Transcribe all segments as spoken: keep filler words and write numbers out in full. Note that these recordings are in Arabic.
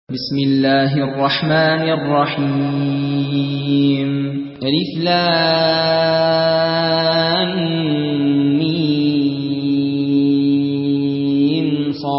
بسم الله الرحمن الرحيم ألف لام ميم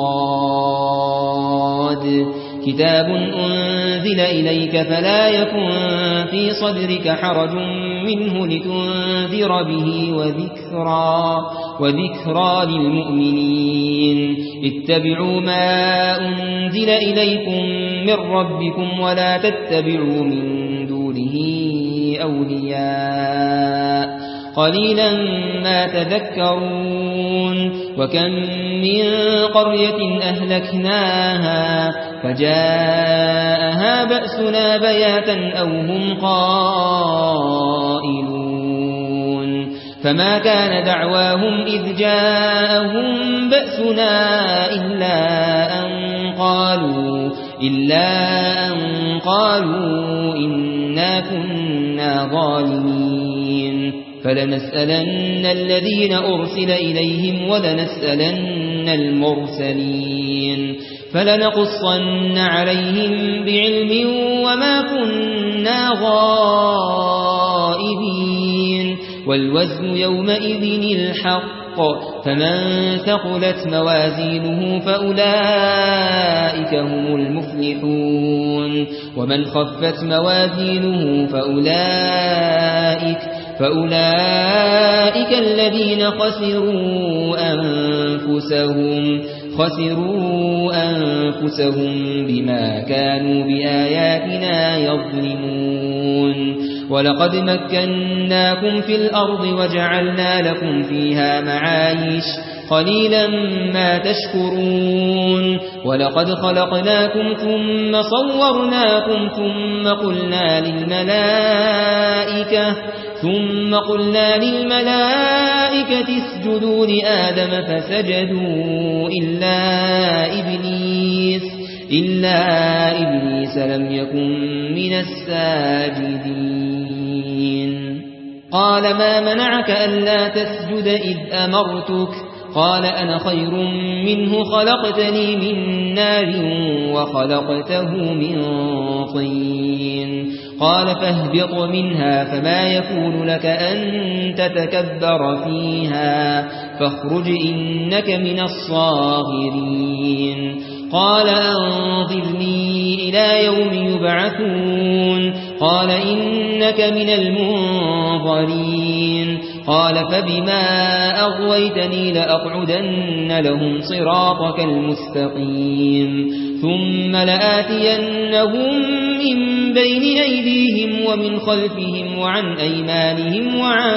صاد كتاب أنزل إليك فلا يكن في صدرك حرج منه لتنذر به وذكرى, وذكرى للمؤمنين اتبعوا ما أنزل إليكم من ربكم ولا تتبعوا من دونه أولياء قليلا ما تذكرون وكم من قرية أهلكناها فجاءها بأسنا بياتا أو هم قائلون فما كان دعواهم إذ جاءهم بأسنا إلا أن قالوا إلا أن قالوا إنا كنا ظالمين فلنسألن الذين أرسل إليهم ولنسألن المرسلين فلنقصن عليهم بعلم وما كنا غائبين والوزن يومئذ الحق فمن ثقلت موازينه فأولئك هم المفلحون ومن خفت موازينه فأولئك فأولئك الذين خسروا أنفسهم خسروا أنفسهم بما كانوا بآياتنا يظلمون ولقد مكناكم في الأرض وجعلنا لكم فيها معايش قليلا ما تشكرون ولقد خلقناكم ثم صورناكم ثم قلنا للملائكة ثم قلنا للملائكة اسجدوا لآدم فسجدوا إلا إبليس إلا إبليس لم يكن من الساجدين قال ما منعك ألا تسجد إذ أمرتك قال أنا خير منه خلقتني من نار وخلقته من طين قال فاهبط منها فما يكون لك أن تتكبر فيها فاخرج إنك من الصاغرين قال أنظرني إلى يوم يبعثون قال إنك من المنظرين قال فبما أغويتني لأقعدن لهم صراطك المستقيم ثم لآتينهم من بين أيديهم ومن خلفهم وعن أيمانهم وعن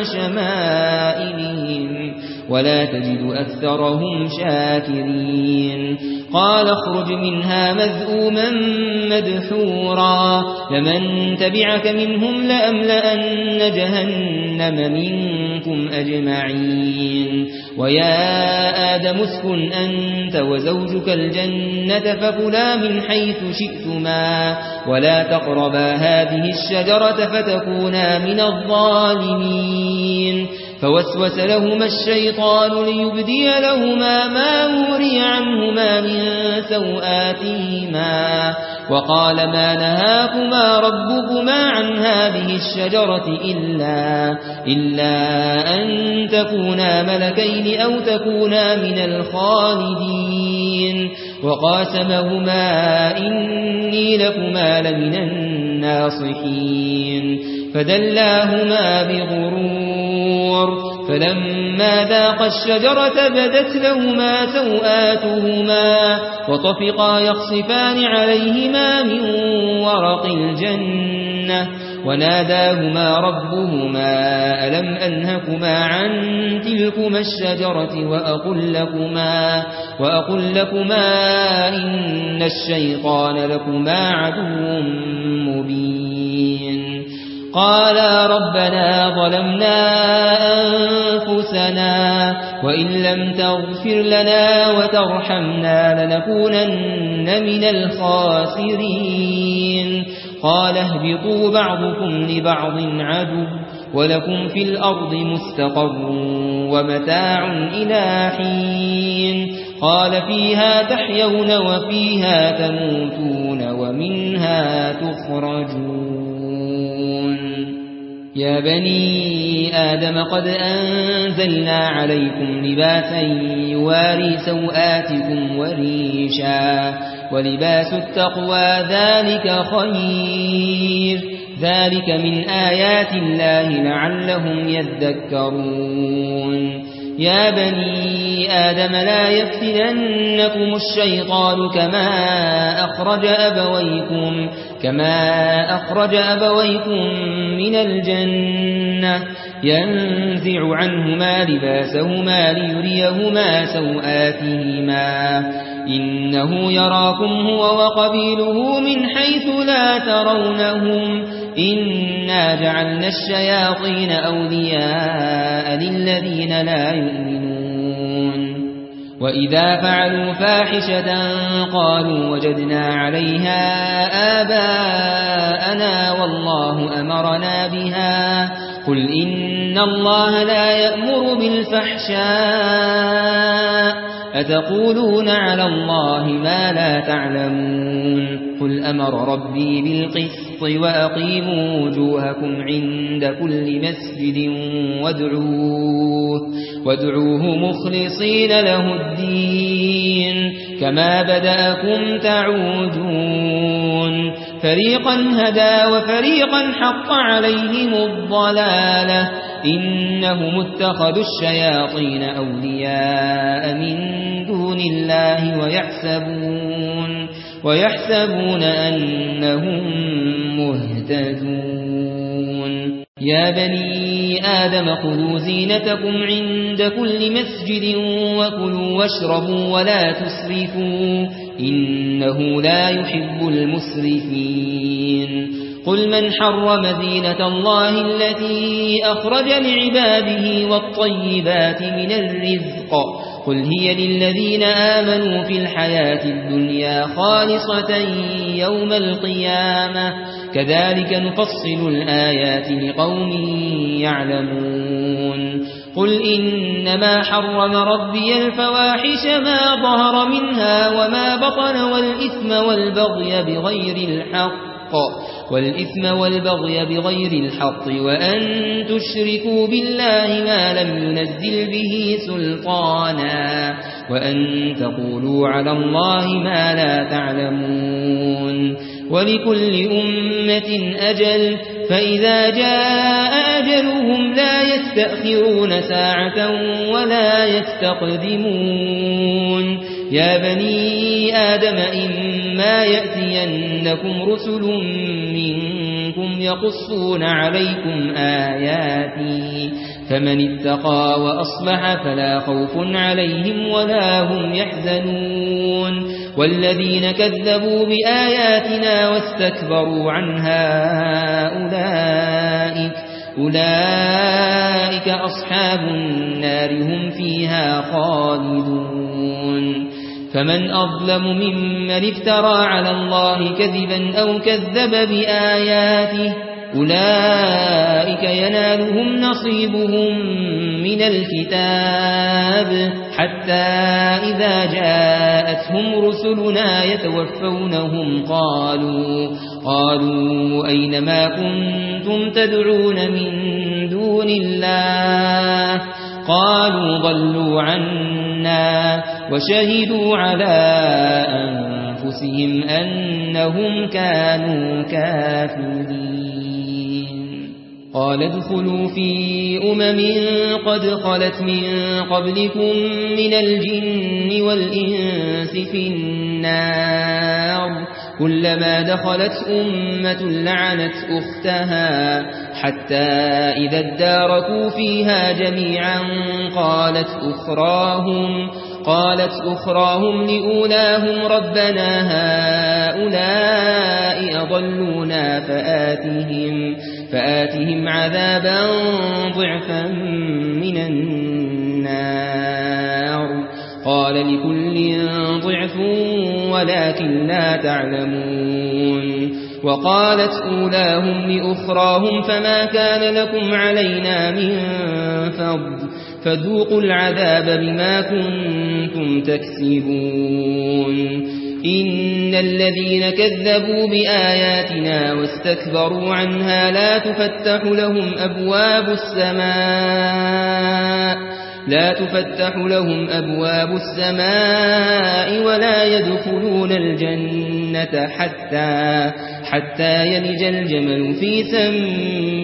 شمائلهم ولا تجد أكثرهم شاكرين قال اخرج منها مذءوما مدحورا لمن تبعك منهم لأملأن جهنم منكم أجمعين ويا آدم اسكن أنت وزوجك الجنة فكلا من حيث شئتما ولا تقربا هذه الشجرة فتكونا من الظالمين فوسوس لهما الشيطان ليبدي لهما ما وري عنهما من سوآتهما وقال ما نهاكما ربكما عن هذه الشجرة إلا, إلا أن تكونا ملكين أو تكونا من الخالدين وقاسمهما إني لكما لمن الناصحين فدلاهما بغرور فلما ذاقا الشجرة بدت لهما سوآتهما وطفقا يخصفان عليهما من ورق الجنة وناداهما ربهما ألم أنهكما عن تلكما الشجرة وأقل لكما, وأقل لكما إن الشيطان لكما عدو مبين قالا ربنا ظلمنا أنفسنا وإن لم تغفر لنا وترحمنا لنكونن من الخاسرين قال اهبطوا بعضكم لبعض عدو ولكم في الأرض مستقر ومتاع إلى حين قال فيها تحيون وفيها تموتون ومنها تخرجون يا بني آدم قد أنزلنا عليكم لباسا يواري سوآتكم وريشا ولباس التقوى ذلك خير ذلك من آيات الله لعلهم يذكرون يا بني آدم لا يفتننكم الشيطان كما أخرج أبويكم كما أخرج أبويكم من الجنة ينزع عنهما لباسهما ليريهما سوآتهما إنه يراكم هو وقبيله من حيث لا ترونهم إنا جعلنا الشياطين أولياء للذين لا يؤمنون وإذا فعلوا فاحشة قالوا وجدنا عليها آباءنا والله أمرنا بها قل إن الله لا يأمر بالفحشاء أتقولون على الله ما لا تعلمون قل أمر ربي بالقسط وأقيموا وجوهكم عند كل مسجد وادعوه, وادعوه مخلصين له الدين كما بدأكم تعودون فريقا هدى وفريقا حق عليهم الضلالة إنهم اتخذوا الشياطين أولياء من دون الله ويحسبون, ويحسبون أنهم مهتدون يا بني آدم خذوا زينتكم عند كل مسجد وكلوا واشربوا ولا تسرفوا إنه لا يحب المسرفين قل من حرم زينة الله التي أخرج لعباده والطيبات من الرزق قل هي للذين آمنوا في الحياة الدنيا خالصة يوم القيامة كذلك نفصل الآيات لقوم يعلمون قل إنما حرم ربي الفواحش ما ظهر منها وما بطن والإثم والبغي بغير الحق والإثم والبغي بغير الحق وأن تشركوا بالله ما لم ينزل به سلطانا وأن تقولوا على الله ما لا تعلمون ولكل أمة أجل فإذا جاء أجلهم لا يستأخرون ساعة ولا يستقدمون يا بني آدم إما يأتينكم رسل منكم يقصون عليكم آياتي فمن اتقى وأصلح فلا خوف عليهم ولا هم يحزنون والذين كذبوا بآياتنا واستكبروا عنها أولئك أولئك أصحاب النار هم فيها خالدون فمن أظلم ممن افترى على الله كذبا أو كذب بآياته أولئك ينالهم نصيبهم من الكتاب حتى إذا جاءتهم رسلنا يتوفونهم قالوا قالوا أين ما كنتم تدعون من دون الله قالوا ضلوا عنا وشهدوا على أنفسهم أنهم كانوا كافرين قال ادخلوا في أمم قد خلت من قبلكم من الجن والإنس في النار كلما دخلت أمة لعنت أختها حتى إذا اداركوا فيها جميعا قالت أخراهم قالت أخراهم لأولاهم ربنا هؤلاء أضلونا فآتهم فآتهم عذابا ضعفا من النار قال لكل ضعف ولكن لا تعلمون وقالت أولاهم لأخراهم فما كان لكم علينا من فضل فذوقوا العذاب بما كنتم تكسبون إن الذين كذبوا بآياتنا واستكبروا عنها لا تفتح لهم أبواب السماء لا تفتح لهم أبواب السماء ولا يدخلون الجنة حتى حتى يلج الجمل في سم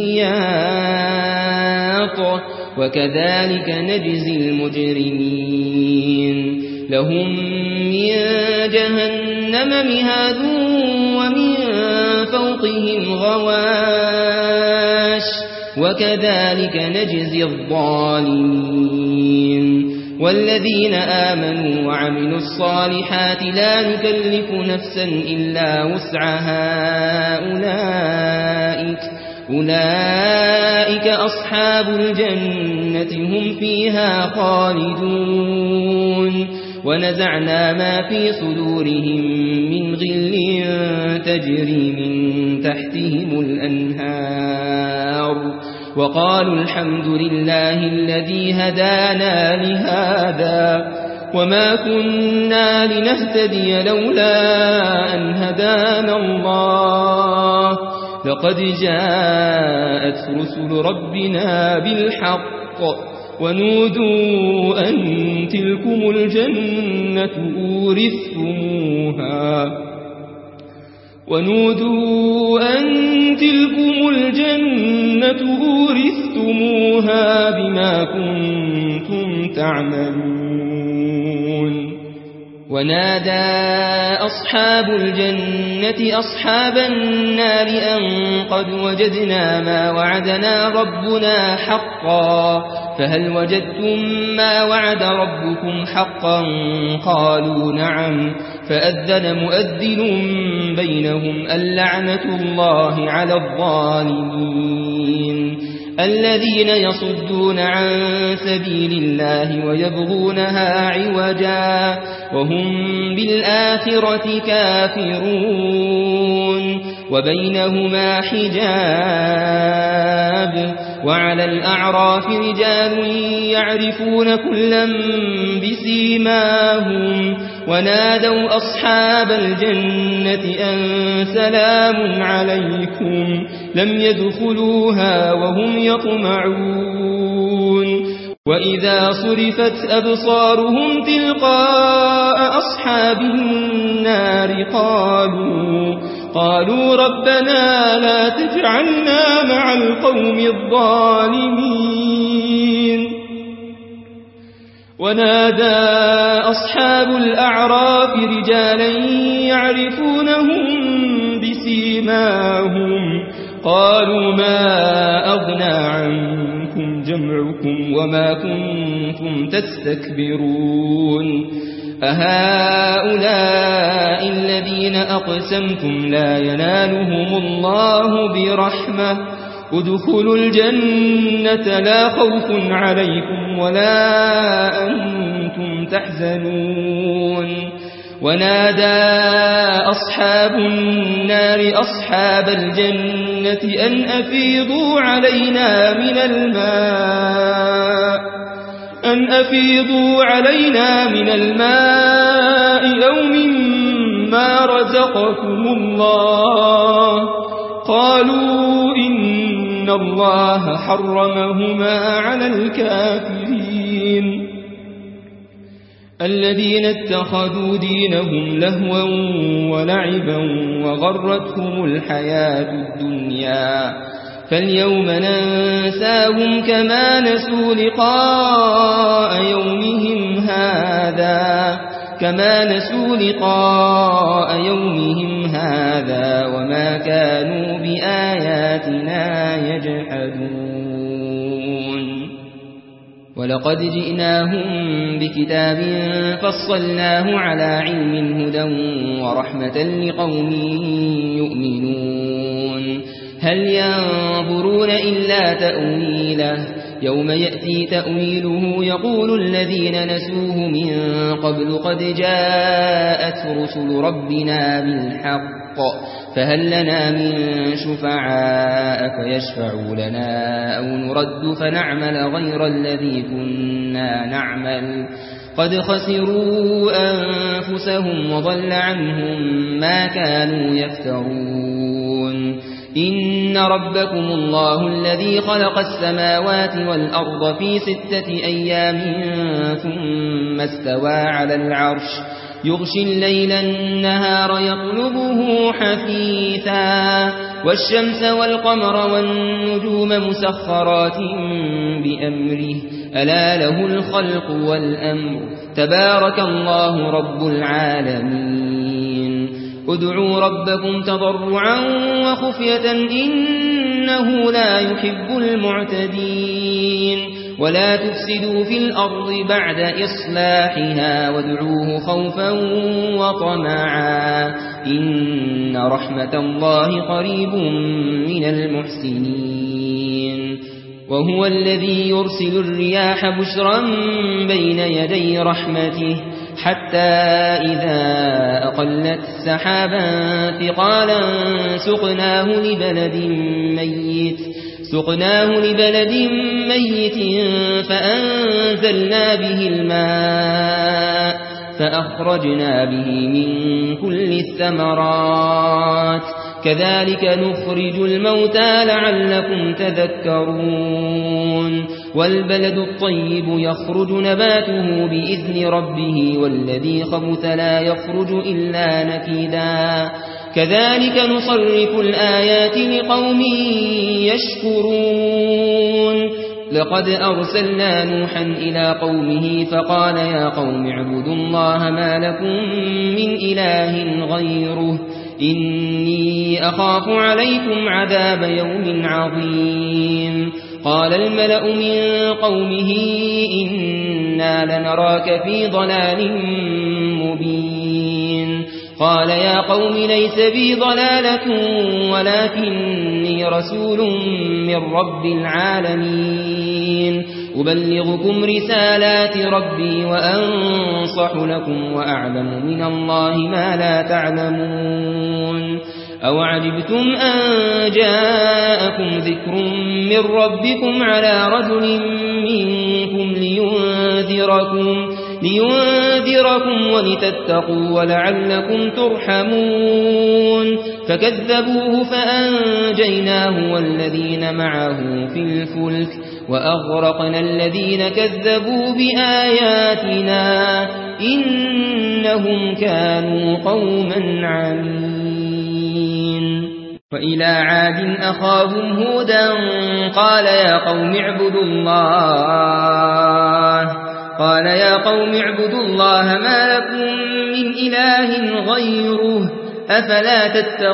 الخياط وكذلك نجزي المجرمين لهم من جهنم مهاد ومن فوقهم غواش وكذلك نجزي الظالمين والذين آمنوا وعملوا الصالحات لا نكلف نفسا إلا وسعها أولئك أولئك أصحاب الجنة هم فيها خالدون ونزعنا ما في صدورهم من غل تجري من تحتهم الأنهار وقالوا الحمد لله الذي هدانا لهذا وما كنا لنهتدي لولا أن هدانا الله لقد جاءت رسل ربنا بالحق ونودوا أن تلكم الجنة أورثتموها ونودوا أن تلكم الجنة أورثتموها بما كنتم تعملون ونادى أصحاب الجنة أصحاب النار أن قد وجدنا ما وعدنا ربنا حقا فهل وجدتم ما وعد ربكم حقا قالوا نعم فأذن مؤذن بينهم اللعنة الله على الظالمين الذين يصدون عن سبيل الله ويبغونها عوجا وهم بالآخرة كافرون وبينهما حجاب وعلى الأعراف رجال يعرفون كلا بسيماهم ونادوا أصحاب الجنة أن سلام عليكم لم يدخلوها وهم يطمعون وإذا صرفت أبصارهم تلقاء أصحاب النار قالوا قالوا ربنا لا تجعلنا مع القوم الظالمين ونادى أصحاب الأعراف رجالا يعرفونهم بسيماهم قالوا ما أغنى عنكم جمعكم وما كنتم تستكبرون أهؤلاء الذين أقسمتم لا ينالهم الله برحمة ادخلوا الجنة لا خوف عليكم ولا أنتم تحزنون ونادى أصحاب النار أصحاب الجنة أن أفيضوا علينا من الماء أن أفيضوا علينا من الماء أو مما رزقكم الله قالوا إن الله حرمهما على الكافرين الذين اتخذوا دينهم لهوا ولعبا وغرتهم الحياة الدنيا فاليوم ننساهم كما نسوا لقاء يومهم هذا كما نسوا لقاء يومهم هذا وما كانوا بآياتنا يجحدون ولقد جئناهم بكتاب فصلناه على علم هدى ورحمة لقوم يؤمنون هل ينظرون إلا تأويله يوم يأتي تأويله يقول الذين نسوه من قبل قد جاءت رسل ربنا بالحق فهل لنا من شفعاء فيشفعوا لنا أو نرد فنعمل غير الذي كنا نعمل قد خسروا أنفسهم وضل عنهم ما كانوا يفترون إن ربكم الله الذي خلق السماوات والأرض في ستة أيام ثم استوى على العرش يغشي الليل النهار يطلبه حثيثا والشمس والقمر والنجوم مسخرات بأمره ألا له الخلق والأمر تبارك الله رب العالمين ادعوا ربكم تضرعا وخفية إنه لا يحب المعتدين ولا تفسدوا في الأرض بعد إصلاحها وادعوه خوفا وطمعا إن رحمة الله قريب من المحسنين وهو الذي يرسل الرياح بشرا بين يدي رحمته حتى إذا أقلت سحابا ثقالا سقناه لبلد ميت سقناه لبلد ميت فأنزلنا به الماء فأخرجنا به من كل الثمرات كذلك نخرج الموتى لعلكم تذكرون والبلد الطيب يخرج نباته بإذن ربه والذي خبث لا يخرج إلا نكدا كذلك نصرف الآيات لقوم يشكرون لقد أرسلنا نوحا إلى قومه فقال يا قوم اعبدوا الله ما لكم من إله غيره إني أخاف عليكم عذاب يوم عظيم قال الملأ من قومه إنا لنراك في ضلال مبين قال يا قوم ليس بي ضلالة ولكني رسول من رب العالمين أبلغكم رسالات ربي وأنصح لكم وأعلم من الله ما لا تعلمون أو عجبتم أن جاءكم ذكر من ربكم على رجل منكم لينذركم لينذركم ولتتقوا ولعلكم ترحمون فكذبوه فأنجيناه والذين معه في الفلك وأغرقنا الذين كذبوا بآياتنا إنهم كانوا قوما عمين وإلى عاد أخاهم هودا قال يا قوم اعبدوا الله قال يا قوم اعبدوا الله ما لكم من إله غيره أفلا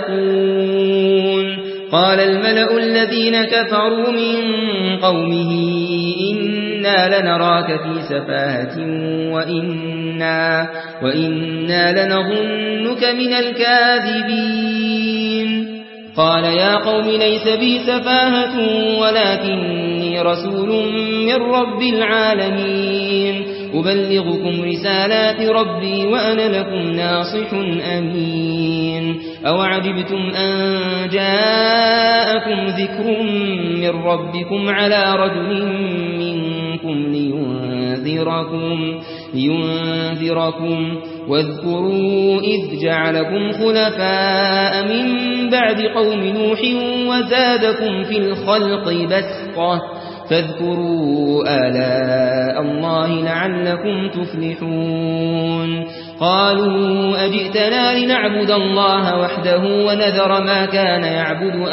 تتقون قال الملأ الذين كفروا من قومه إنا لنراك في سفاهة وإنا, وإنا لنظنك من الكاذبين قال يا قوم ليس بي سفاهة ولكني رسول من رب العالمين أبلغكم رسالات ربي وأنا لكم ناصح أمين أو عجبتم أن جاءكم ذكر من ربكم على رجل منكم لينذركم, لينذركم واذكروا إذ جعلكم خلفاء من بعد قوم نوح وزادكم في الخلق بسطة فاذكروا آلاء الله لعلكم تفلحون قالوا أجئتنا لنعبد الله وحده ونذر ما كان يعبد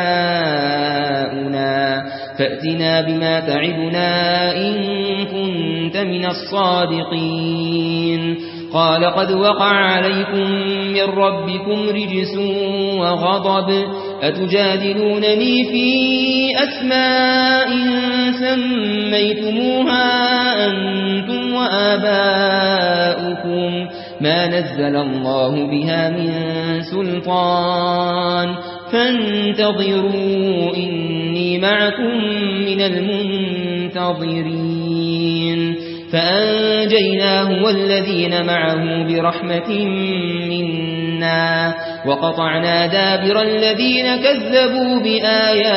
آباؤنا فأتنا بما تعدنا إن كنت من الصادقين قال قد وقع عليكم من ربكم رجس وغضب أتجادلونني في أسماء سميتموها أنتم وآباؤكم ما نزل الله بها من سلطان فانتظروا إني معكم من المنتظرين فأنجيناه والذين معه برحمة منا وقطعنا دابر الذين كذبوا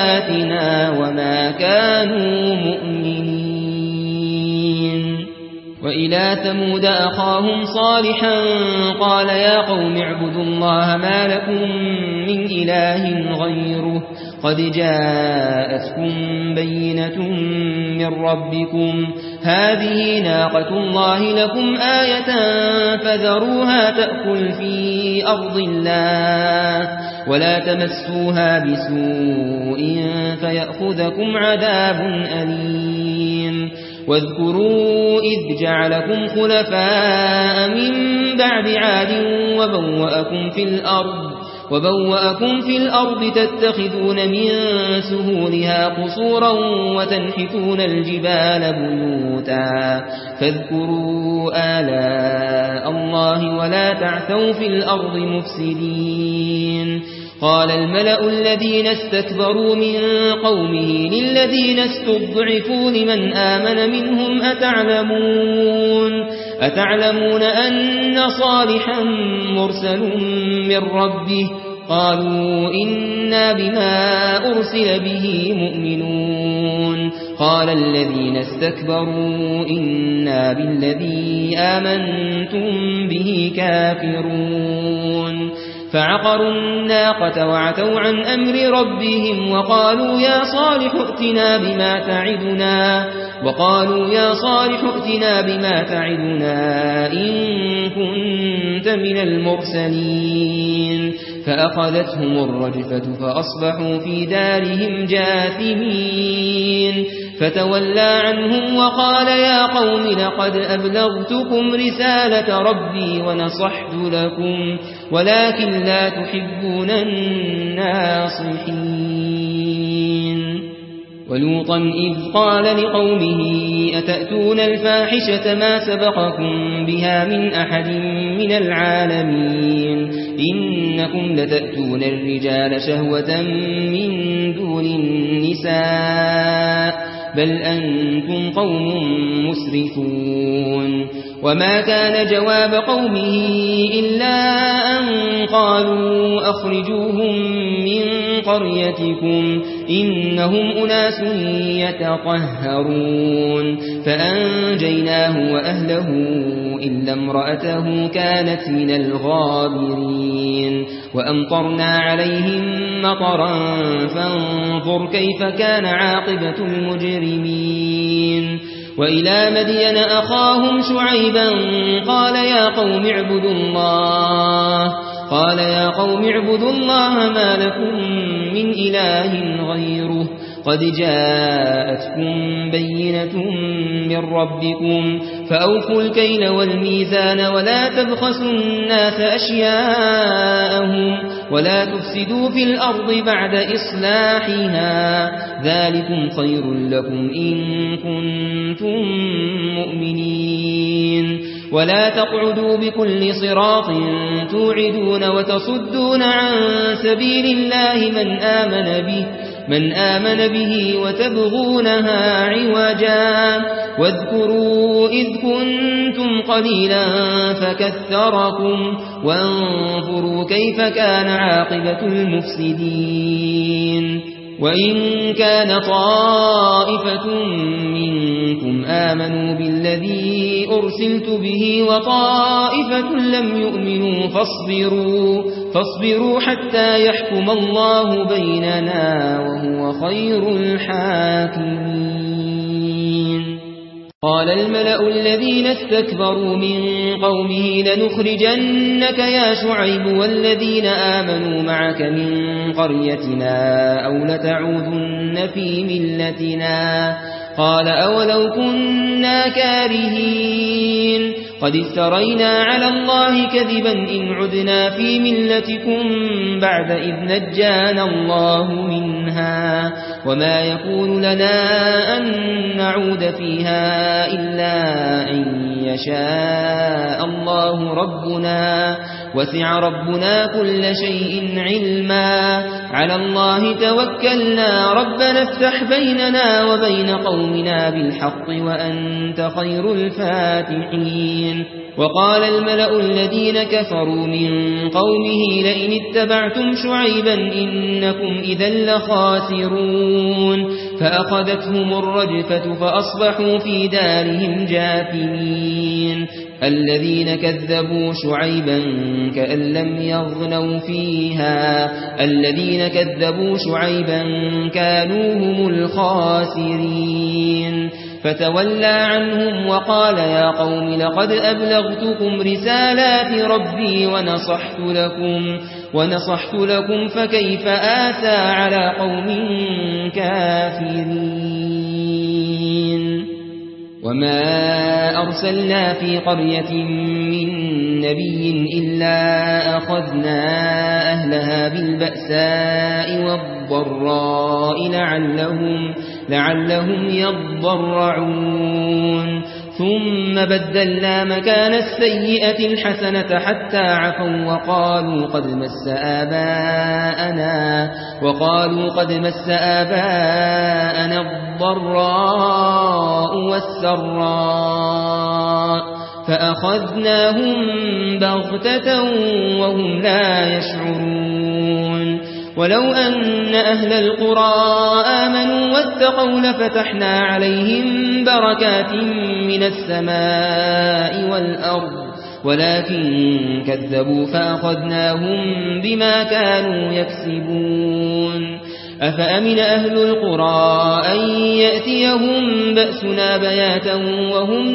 بآياتنا وما كانوا مؤمنين وإلى ثمود أخاهم صالحا قال يا قوم اعبدوا الله ما لكم من إله غيره قد جاءتكم بينة من ربكم هذه ناقة الله لكم آية فذروها تأكل في أرض الله ولا تمسوها بسوء فيأخذكم عذاب أليم واذكروا إذ جعلكم خلفاء من بعد عاد وبوأكم في الأرض وبوأكم في الأرض تتخذون من سهولها قصورا وتنحتون الجبال بيوتا فاذكروا آلاء الله ولا تعثوا في الأرض مفسدين قال الملأ الذين استكبروا من قومه للذين استضعفوا لمن آمن منهم أتعلمون أتعلمون أن صالحا مرسل من ربه قالوا إنا بما أرسل به مؤمنون قال الذين استكبروا إنا بالذي آمنتم به كافرون فعقروا الناقة وعتوا عن أمر ربهم وقالوا يا صالح ائتنا بما تعدنا وقالوا يا صالح ائتنا بما تعدنا إن كنت من المرسلين فأخذتهم الرجفة فأصبحوا في دارهم جاثمين فتولى عنهم وقال يا قوم لقد أبلغتكم رسالة ربي ونصحت لكم ولكن لا تحبون الناصحين ولوطا إذ قال لقومه أتأتون الفاحشة ما سبقكم بها من أحد من العالمين إنكم لتأتون الرجال شهوة من دون النساء بل أنتم قوم مسرفون وما كان جواب قومه إلا أن قالوا أخرجوهم من قريتكم إنهم أناس يتطهرون فأنجيناه وأهله إلا امرأته كانت من الغابرين وأمطرنا عليهم مطرا فانظر كيف كان عاقبة المجرمين وإلى مدين أخاهم شعيبا قال يا قوم اعبدوا الله قال يا قوم اعبدوا الله ما لكم من إله غيره قد جاءتكم بينة من ربكم فأوفوا الكيل والميزان ولا تبخسوا الناس أشياءهم ولا تفسدوا في الأرض بعد إصلاحها ذلكم خير لكم إن كنتم مؤمنين ولا تقعدوا بكل صراط توعدون وتصدون عن سبيل الله من آمن به من آمن به وتبغونها عوجا واذكروا إذ كنتم قليلا فكثركم وانظروا كيف كان عاقبة المفسدين وإن كان طائفة منكم آمنوا بالذي أرسلت به وطائفة لم يؤمنوا فاصبروا فاصبروا حتى يحكم الله بيننا وهو خير الحاكمين قال الملأ الذين استكبروا من قومه لنخرجنك يا شعيب والذين آمنوا معك من قريتنا أو لتعودن في ملتنا قال أولو كنا كارهين قد افترينا على الله كذبا إن عدنا في ملتكم بعد إذ نجانا الله منها وما يكون لنا أن نعود فيها إلا أن يشاء الله ربنا وسع ربنا كل شيء علما على الله توكلنا ربنا افتح بيننا وبين قومنا بالحق وأنت خير الفاتحين وقال الملأ الذين كفروا من قومه لئن اتبعتم شعيبا إنكم إذا لخاسرون فأخذتهم الرجفة فأصبحوا في دارهم جاثمين الذين كذبوا شعيبا كأن لم يغنوا فيها الذين كذبوا شعيبا كانوا هم الخاسرين فتولى عنهم وقال يا قوم لقد أبلغتكم رسالات ربي ونصحت لكم ونصحت لكم فكيف آسى على قوم كافرين وما أرسلنا في قرية من نبي إلا أخذنا أهلها بالبأساء والضراء لعلهم, لعلهم يضرعون ثم بدلنا مكان السيئة الحسنة حتى عفوا وقالوا قد مس آباءنا وقالوا قد مس آباءنا الضراء والسراء فأخذناهم بغتة وهم لا يشعرون ولو أن أهل القرى آمنوا واتقوا لفتحنا عليهم بركات من السماء والأرض ولكن كذبوا فأخذناهم بما كانوا يكسبون أفأمن أهل القرى أن يأتيهم بأسنا بياتا وهم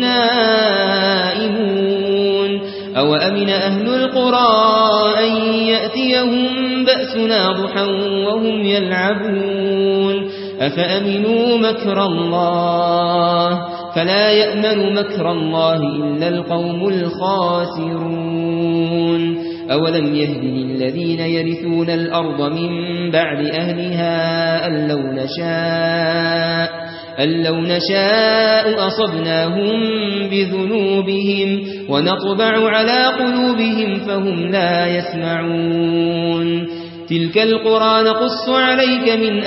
نائمون أو أمن أهل القرى أن يأتيهم بأسنا ضحى وهم يلعبون أفأمنوا مكر الله فلا يأمن مكر الله إلا القوم الخاسرون أولم يهد للذين يرثون الأرض من بعد أهلها أن لو نشاء أن لو نشاء أصبناهم بذنوبهم ونطبع على قلوبهم فهم لا يسمعون تلك القرى نقص عليك من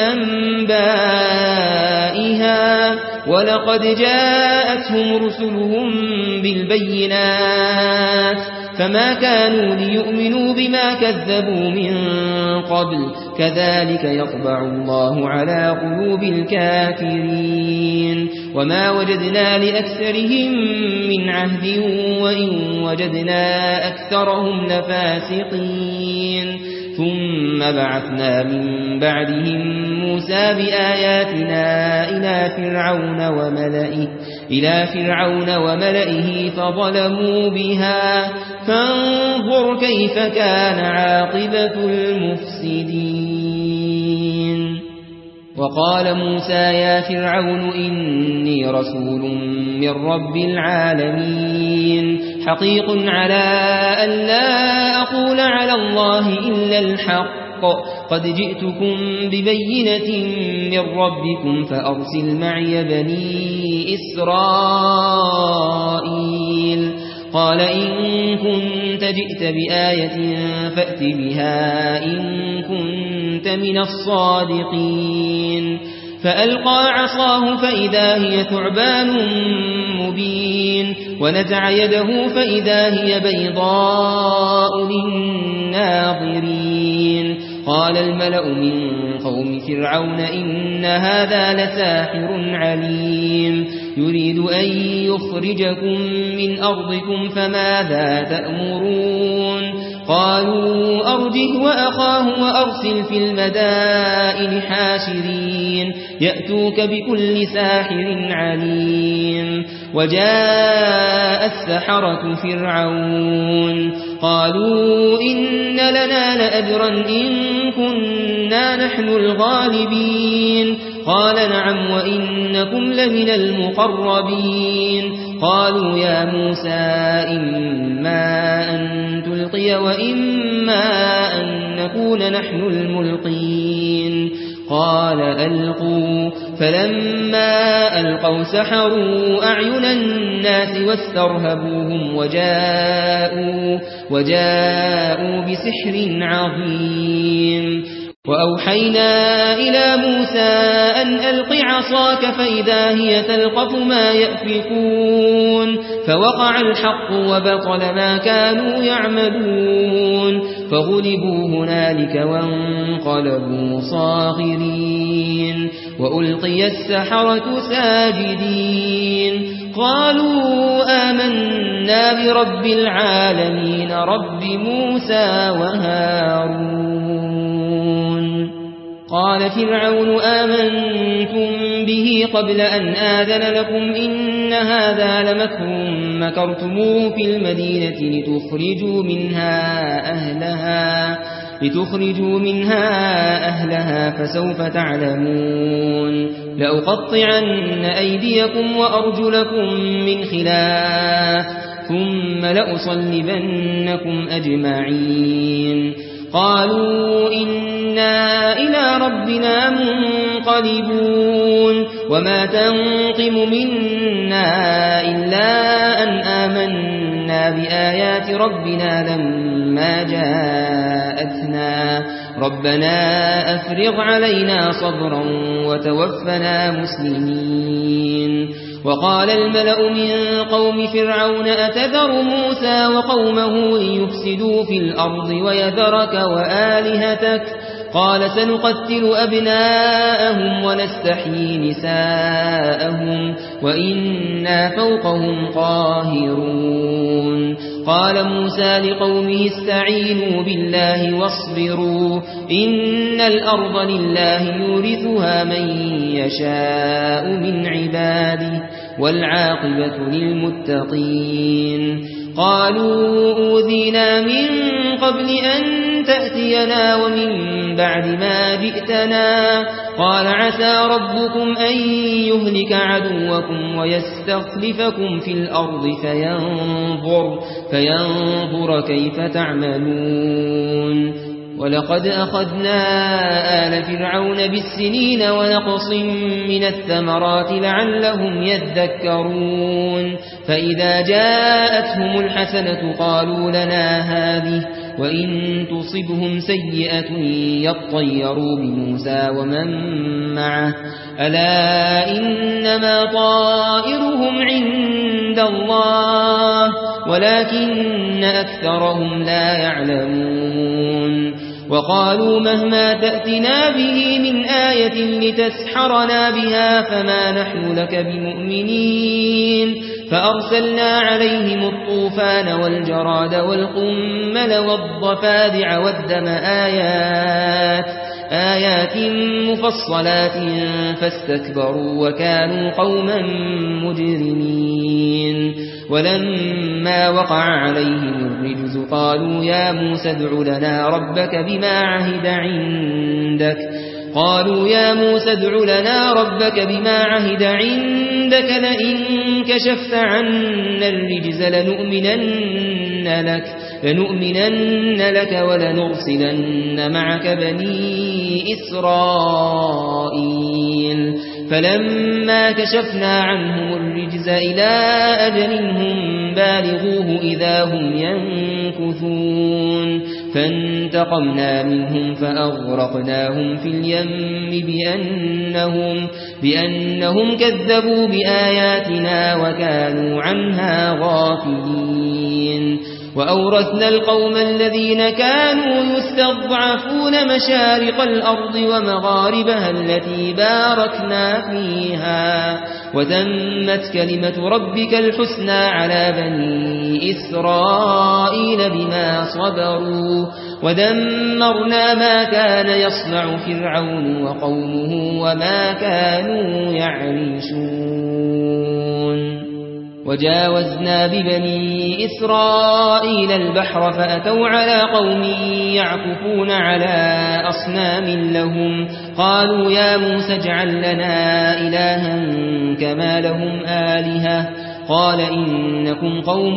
أنبائها ولقد جاءتهم رسلهم بالبينات فما كانوا ليؤمنوا بما كذبوا من قبل كذلك يطبع الله على قلوب الكافرين وما وجدنا لأكثرهم من عهد وإن وجدنا أكثرهم لفاسقين ثم بعثنا من بعدهم موسى بآياتنا إلى فرعون وملئه إلى فرعون وملئه فظلموا بها فانظر كيف كان عاقبة المفسدين وقال موسى يا فرعون إني رسول من رب العالمين حقيق على أن لا أقول على الله إلا الحق قد جئتكم ببينة من ربكم فأرسل معي بني إسرائيل قال إن كنت جئت بآية فأت بها إن كنت من الصادقين فألقى عصاه فإذا هي ثعبان مبين ونزع يده فإذا هي بيضاء للناظرين قال الملأ من قوم فرعون إن هذا لساحر عليم يريد أن يخرجكم من أرضكم فماذا تأمرون قالوا أرجه وأخاه وأرسل في المدائن حاشرين يأتوك بكل ساحر عليم وجاء السحرة فرعون قالوا إن لنا لأجرا إن كنا نحن الغالبين قال نعم وإنكم لمن المقربين قالوا يا موسى إما أن تلقي وإما أن نكون نحن الملقين قال ألقوا فلما ألقوا سحروا أعين الناس واسترهبوهم وجاءوا, وجاءوا بسحر عظيم وأوحينا إلى موسى أن ألق عصاك فإذا هي تلقف ما يأفكون فوقع الحق وبطل ما كانوا يعملون فغلبوا هنالك وانقلبوا صاغرين وألقي السحرة ساجدين قالوا آمنا برب العالمين رب موسى وهارون قال فرعون آمنتم به قبل أن آذن لكم إن هذا لمكر مكرتموه في المدينة لتخرجوا منها أهلها لتخرجوا منها أهلها فسوف تعلمون لأقطعن أيديكم وأرجلكم من خلاف ثم لأصلبنكم أجمعين قالوا إنا إلى ربنا منقلبون وما تنقم منا إلا أن آمنا بآيات ربنا لما جاءتنا ربنا أفرغ علينا صبرا وتوفنا مسلمين وقال الملأ من قوم فرعون أتذر موسى وقومه ليفسدوا في الأرض ويذرك وآلهتك قال سنقتل أبناءهم ونستحيي نساءهم وإنا فوقهم قاهرون قال موسى لقومه استعينوا بالله واصبروا إن الأرض لله يورثها من يشاء من عباده والعاقبة للمتقين قالوا أوذينا من قبل أن تأتينا ومن بعد ما جئتنا قال عسى ربكم أن يهلك عدوكم ويستخلفكم في الأرض فينظر, فينظر كيف تعملون ولقد أخذنا آل فرعون بالسنين ونقص من الثمرات لعلهم يذكرون فإذا جاءتهم الحسنة قالوا لنا هذه وإن تصبهم سيئة يطيروا بموسى ومن معه ألا إنما طائرهم عند الله ولكن أكثرهم لا يعلمون وقالوا مهما تأتنا به من آية لتسحرنا بها فما نحن لك بمؤمنين فأرسلنا عليهم الطوفان والجراد والقمل والضفادع والدم آيات آيات مفصلات فاستكبروا وكانوا قوما مجرمين ولما وقع عليهم الرجز قالوا يا موسى ادع لنا ربك بما عهد عندك قالوا يا موسى ادع لنا ربك بما عهد عندك لئن كشفت عنا الرجز لنؤمنن لك لنؤمنن لك ولنرسلن معك بني إسرائيل فلما كشفنا عنهم الرجز إلى أجل هم بالغوه إذا هم ينكثون فانتقمنا منهم فأغرقناهم في اليم بأنهم, بأنهم كذبوا بآياتنا وكانوا عنها غافلين وأورثنا القوم الذين كانوا يستضعفون مشارق الأرض ومغاربها التي باركنا فيها وتمت كلمة ربك الحسنى على بني إسرائيل بما صبروا ودمرنا ما كان يصنع فرعون وقومه وما كانوا يعرشون وجاوزنا ببني إسرائيل البحر فأتوا على قوم يعكفون على أصنام لهم قالوا يا موسى اجعل لنا إلها كما لهم آلهة قال إنكم قوم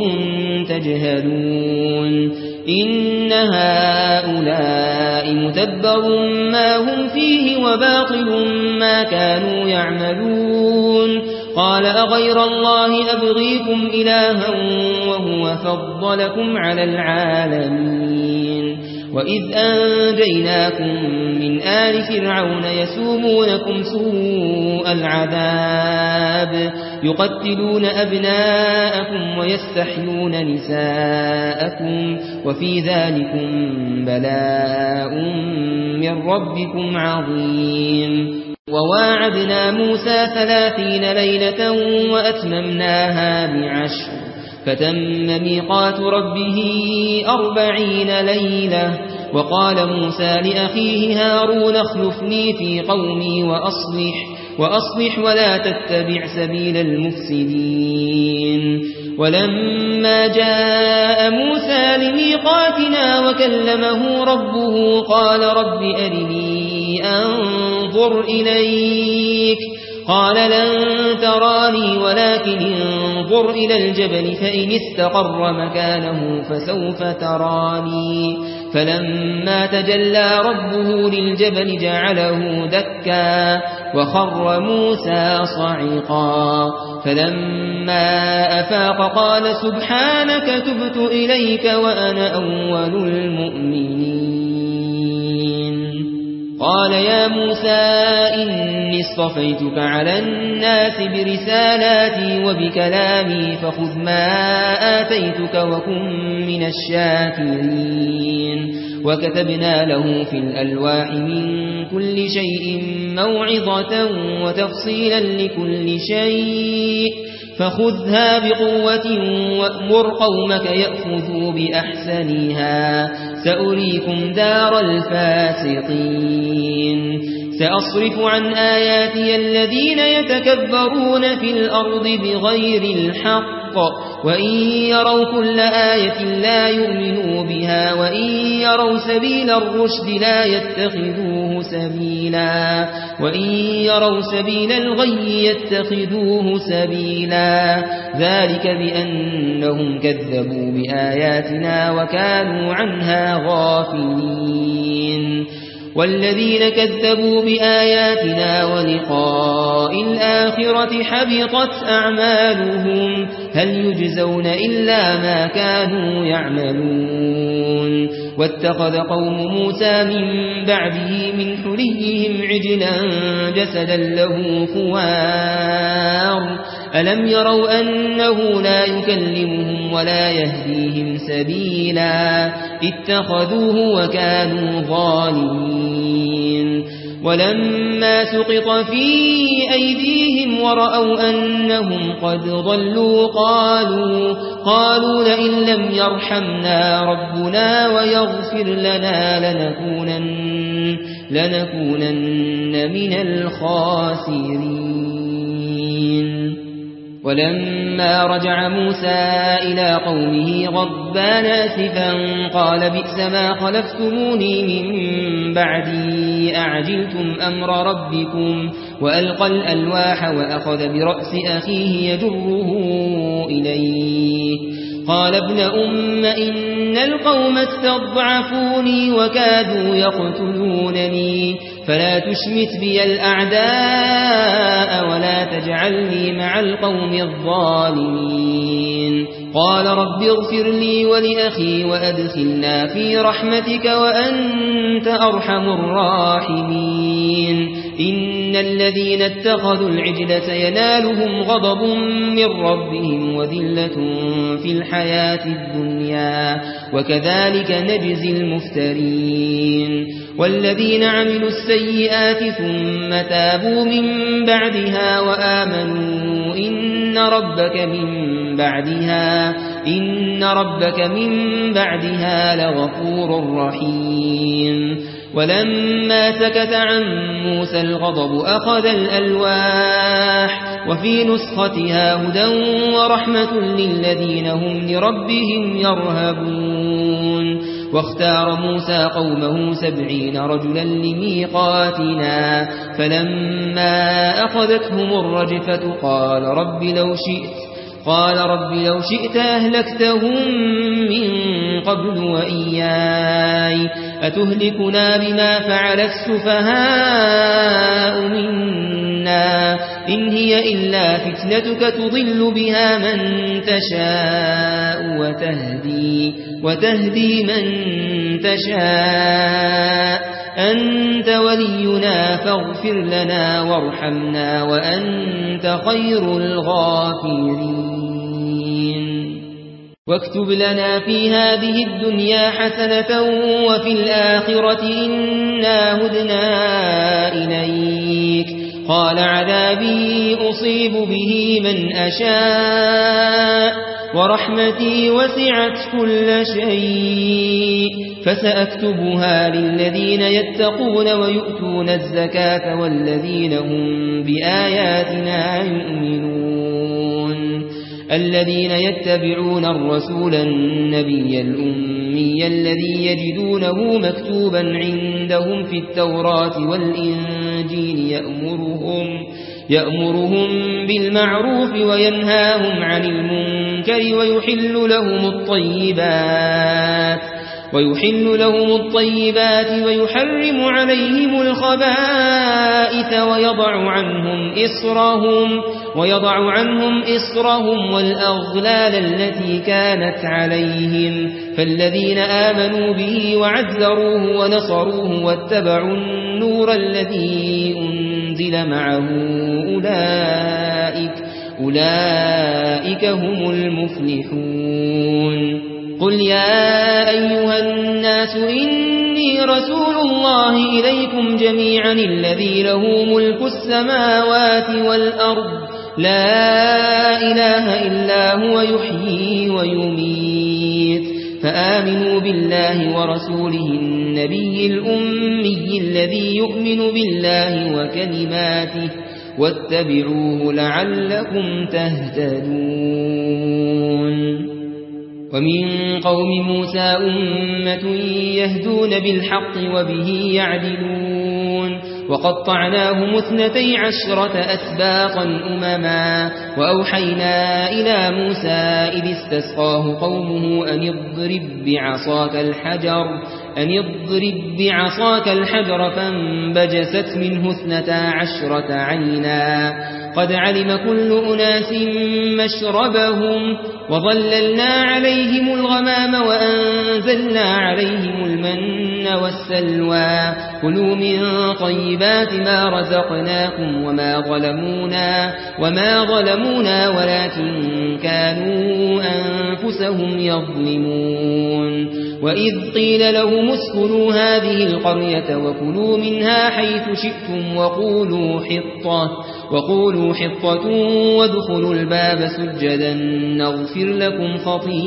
تجهلون إن هؤلاء متبر ما هم فيه وباطل ما كانوا يعملون قال أغير الله أبغيكم إلها وهو فضلكم على العالمين وإذ أنجيناكم من آل فرعون يسومونكم سوء العذاب يقتلون أبناءكم ويستحيون نساءكم وفي ذلكم بلاء من ربكم عظيم وواعدنا موسى ثلاثين ليلة وأتممناها بعشر فتم ميقات ربه أربعين ليلة وقال موسى لأخيه هارون اخلفني في قومي وأصلح, وأصلح ولا تتبع سبيل المفسدين ولما جاء موسى لميقاتنا وكلمه ربه قال رب أرني أنظر إليك قال لن تراني ولكن انظر إلى الجبل فإن استقر مكانه فسوف تراني فلما تجلى ربه للجبل جعله دكا وخر موسى صعقا فلما أفاق قال سبحانك تبت إليك وأنا أول المؤمنين قال يا موسى إني اصطفيتك على الناس برسالاتي وبكلامي فخذ ما آتيتك وكن من الشاكرين وكتبنا له في الألواح من كل شيء موعظة وتفصيلا لكل شيء فخذها بقوة وأمر قومك يأخذوا بأحسنها سأريكم دار الفاسقين سأصرف عن آياتي الذين يتكبرون في الأرض بغير الحق وإن يروا كل آية لا يؤمنوا بها وإن يروا سبيل الرشد لا يتخذوه سبيلا وإن يروا سبيل الغي يتخذوه سبيلا ذلك بأنهم كذبوا بآياتنا وكانوا عنها غافلين والذين كذبوا بآياتنا ولقاء الآخرة حبطت أعمالهم هل يجزون إلا ما كانوا يعملون واتخذ قوم موسى من بعده من حليهم عجلا جسدا له خوار ألم يروا أنه لا يكلمهم ولا يهديهم سبيلا اتخذوه وكانوا ظالمين ولما سقط في أيديهم ورأوا أنهم قد ضلوا قالوا, قالوا لئن لم يرحمنا ربنا ويغفر لنا لنكونن, لنكونن من الخاسرين ولما رجع موسى إلى قومه غضبان آسفا قال بئس ما خلفتموني من بعدي أعجلتم أمر ربكم وألقى الألواح وأخذ برأس أخيه يجره إليه قال ابن أم إن القوم استضعفوني وكادوا يقتلونني فلا تشمت بي الأعداء ولا تجعلني مع القوم الظالمين قال رب اغفر لي ولأخي وأدخلنا في رحمتك وأنت أرحم الراحمين إن الذين اتخذوا العجل سينالهم غضب من ربهم وذلة في الحياة الدنيا وكذلك نجزي المفترين والذين عملوا السيئات ثم تابوا من بعدها وآمنوا إن ربك من بعدها إن ربك من بعدها لغفور رحيم ولما سكت عن موسى الغضب أخذ الألواح وفي نسختها هدى ورحمة للذين هم لربهم يرهبون واختار موسى قومه سبعين رجلا لميقاتنا فلما أخذتهم الرجفة قال رب لو شئت قال رب لو شئت أهلكتهم من قبل وإياي أتهلكنا بما فعل السفهاء منا إن هي إلا فتنتك تضل بها من تشاء وتهدي, وتهدي من تشاء أنت ولينا فاغفر لنا وارحمنا وأنت خير الغافرين واكتب لنا في هذه الدنيا حسنة وفي الآخرة إنا هدنا إليك قال عذابي أصيب به من أشاء ورحمتي وسعت كل شيء فسأكتبها للذين يتقون ويؤتون الزكاة والذين هم بآياتنا يؤمنون الذين يتبعون الرسول النبي الأمي الذي يجدونه مكتوبا عندهم في التوراة والإنجيل يأمرهم يأمرهم بالمعروف وينهاهم عن المنكر ويحل لهم الطيبات ويحل لهم الطيبات ويحرم عليهم الخبائث ويضع عنهم إصرهم ويضع عنهم إصرهم والأغلال التي كانت عليهم فالذين آمنوا به وعزروه ونصروه واتبعوا النور الذي أنزل معه أولئك أولئك هم المفلحون قل يا أيها الناس إني رسول الله إليكم جميعا الذي له ملك السماوات والأرض لا إله إلا هو يحيي ويميت فآمنوا بالله ورسوله النبي الأمي الذي يؤمن بالله وكلماته واتبعوه لعلكم تهتدون ومن قوم موسى أمة يهدون بالحق وبه يعدلون وقطعناهم اثنتي عشرة أسباطا أمما وأوحينا إلى موسى إذ استسقاه قومه أن اضرب بعصاك الحجر أن اضرب بعصاك الحجر فانبجست منه اثنتا عشرة عينا قد علم كل أناس مشربهم وظللنا عليهم الغمام وأنزلنا عليهم المن والسلوى كلوا من طيبات ما رزقناكم وما ظلمونا وما ظلمونا ولكن كانوا أنفسهم يظلمون وإذ قيل لهم اسكنوا هذه القرية وكلوا منها حيث شئتم وقولوا حطة وقولوا حطة وادخلوا الباب سجدا نغفر لكم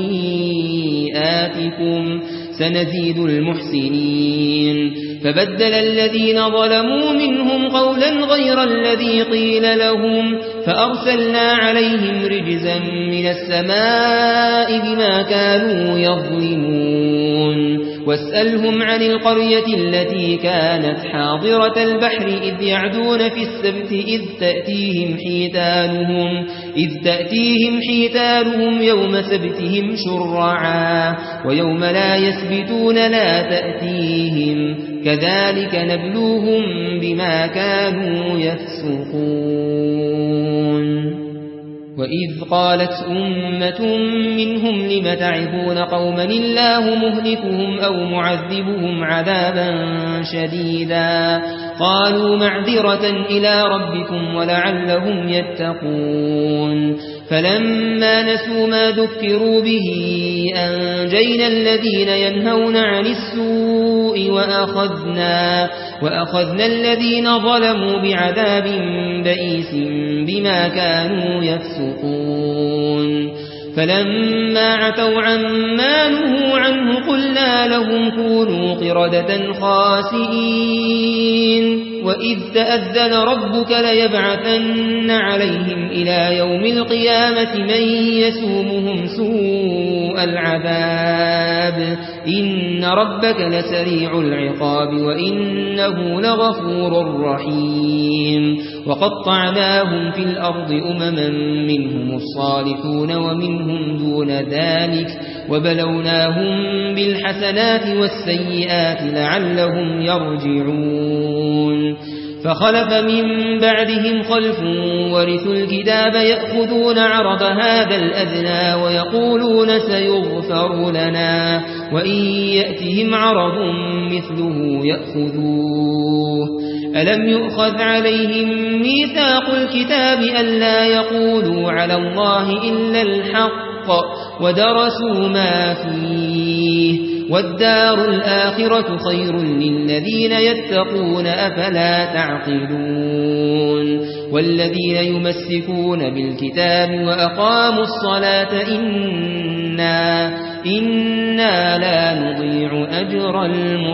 خطيئاتكم سنزيد المحسنين فبدل الذين ظلموا منهم قولا غير الذي قيل لهم فأرسلنا عليهم رجزا من السماء بما كانوا يظلمون واسألهم عن القرية التي كانت حاضرة البحر إذ يعدون في السبت إذ تأتيهم حيتانهم إذ تأتيهم حيتانهم يوم سبتهم شرعا ويوم لا يسبتون لا تأتيهم كذلك نبلوهم بما كانوا يفسقون وإذ قالت أمة منهم لم تعظون قوما الله مهلكهم أو معذبهم عذابا شديدا قالوا معذرة إلى ربكم ولعلهم يتقون فلما نسوا ما ذكروا به أنجينا الذين ينهون عن السوء وأخذنا, وأخذنا الذين ظلموا بعذاب بئيس بما كانوا يفسقون فلما عتوا عما نهوا عنه قلنا لهم كونوا قردة خاسئين وإذ تأذن ربك ليبعثن عليهم إلى يوم القيامة من يسومهم سوء العذاب إن ربك لسريع العقاب وإنه لغفور رحيم وقطعناهم في الأرض أمما منهم الصالحون ومنهم دون ذلك وبلوناهم بالحسنات والسيئات لعلهم يرجعون فخلف من بعدهم خلف ورثوا الكتاب يأخذون عرض هذا الأدنى ويقولون سيغفر لنا وإن يأتهم عرض مثله يأخذوه ألم يؤخذ عليهم ميثاق الكتاب ألا يقولوا على الله إلا الحق ودرسوا ما فيه والدار الآخرة خير للذين يتقون أفلا تعقلون والذين يمسكون بالكتاب وأقاموا الصلاة إنا, إنا لا نضيع أجر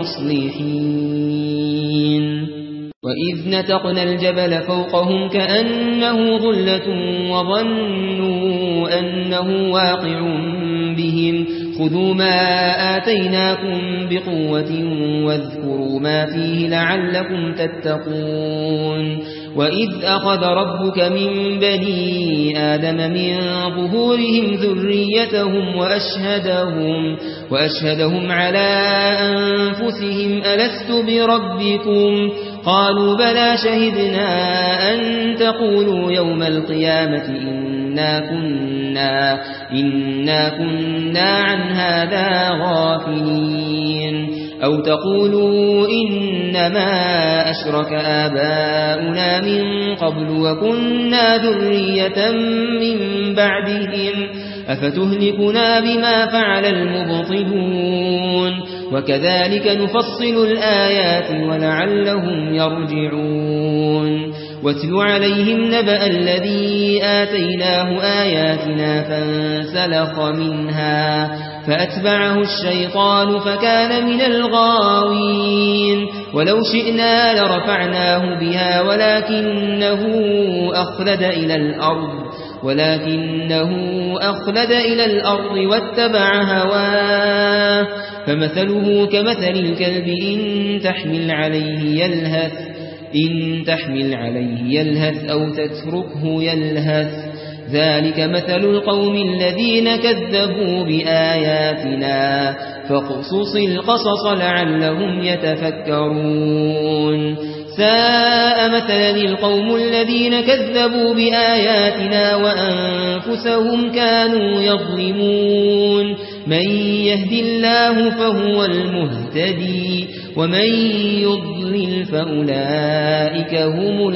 المصلحين وإذ نتقنا الجبل فوقهم كأنه ظلة وظنوا أنه واقع بهم خذوا ما آتيناكم بقوة واذكروا ما فيه لعلكم تتقون وإذ أخذ ربك من بني آدم من ظهورهم ذريتهم وأشهدهم, وأشهدهم على أنفسهم ألست بربكم قالوا بلى شهدنا أن تقولوا يوم القيامة إنا كنا, إنا كنا عن هذا غافلين أو تقولوا إنما أشرك آباؤنا من قبل وكنا ذرية من بعدهم أفتهلكنا بما فعل المبطلون وكذلك نفصل الآيات ولعلهم يرجعون واتل عليهم نبأ الذي آتيناه آياتنا فانسلخ منها فأتبعه الشيطان فكان من الغاوين ولو شئنا لرفعناه بها ولكنه أخلد إلى الأرض ولكنه أخلد إلى الأرض واتبع هواه فمثله كمثل الكلب إن تحمل عليه يلهث إن تحمل عليه يلهث أو تتركه يلهث ذلك مثل القوم الذين كذبوا بآياتنا فاقصص القصص لعلهم يتفكرون ساء مثلا القوم الذين كذبوا بآياتنا وأنفسهم كانوا يظلمون من يهد الله فهو المهتدي ومن يضلل فأولئك هم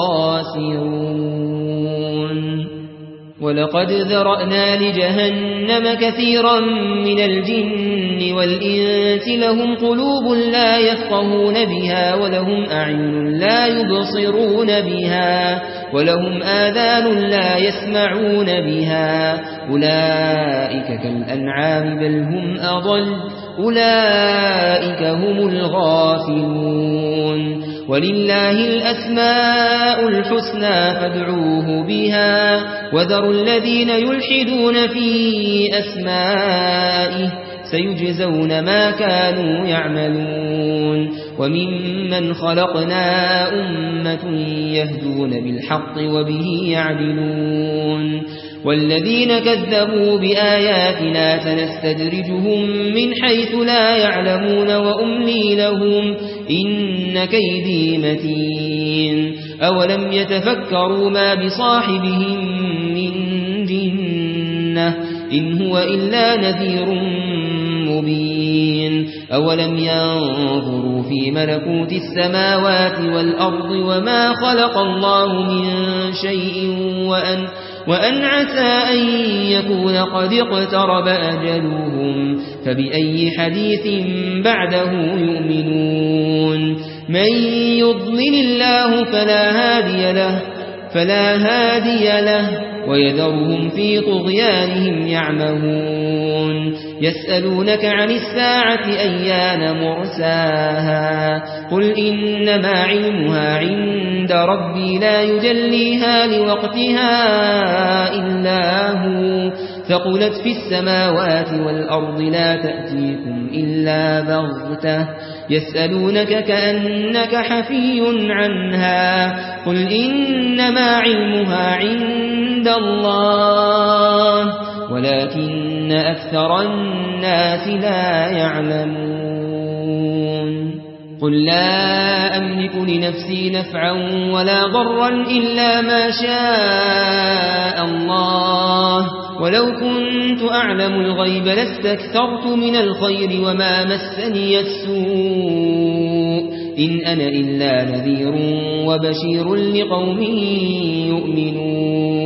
الخاسرون ولقد ذرأنا لجهنم كثيرا من الجن والإنس لهم قلوب لا يفقهون بها ولهم أعين لا يبصرون بها ولهم آذان لا يسمعون بها أولئك كالأنعام بل هم أضل أولئك هم الغافلون ولله الأسماء الحسنى فادعوه بها وذروا الذين يلحدون في أسمائه سيجزون ما كانوا يعملون وممن خلقنا أمة يهدون بالحق وبه يعدلون والذين كذبوا بآياتنا سنستدرجهم من حيث لا يعلمون وأملي لهم إن كيدي متين أولم يتفكروا ما بصاحبهم من جنة إن هو إلا نذير مبين أولم ينظروا في ملكوت السماوات والأرض وما خلق الله من شيء وأن وأن عسى أن يكون قد اقترب أجلهم فبأي حديث بعده يؤمنون من يضلل الله فلا هادي له فلا هادي له ويذرهم في طغيانهم يعمهون يسألونك عن الساعة أيان مرساها قل إنما علمها عند ربي لا يجليها لوقتها إلا هو ثقلت في السماوات والأرض لا تأتيكم إلا بغتة يسألونك كأنك حفي عنها قل إنما علمها عند الله ولكن أكثر الناس لا يعلمون قل لا أملك لنفسي نفعا ولا ضرا إلا ما شاء الله ولو كنت أعلم الغيب لاستكثرت من الخير وما مسني السوء إن أنا إلا نذير وبشير لقوم يؤمنون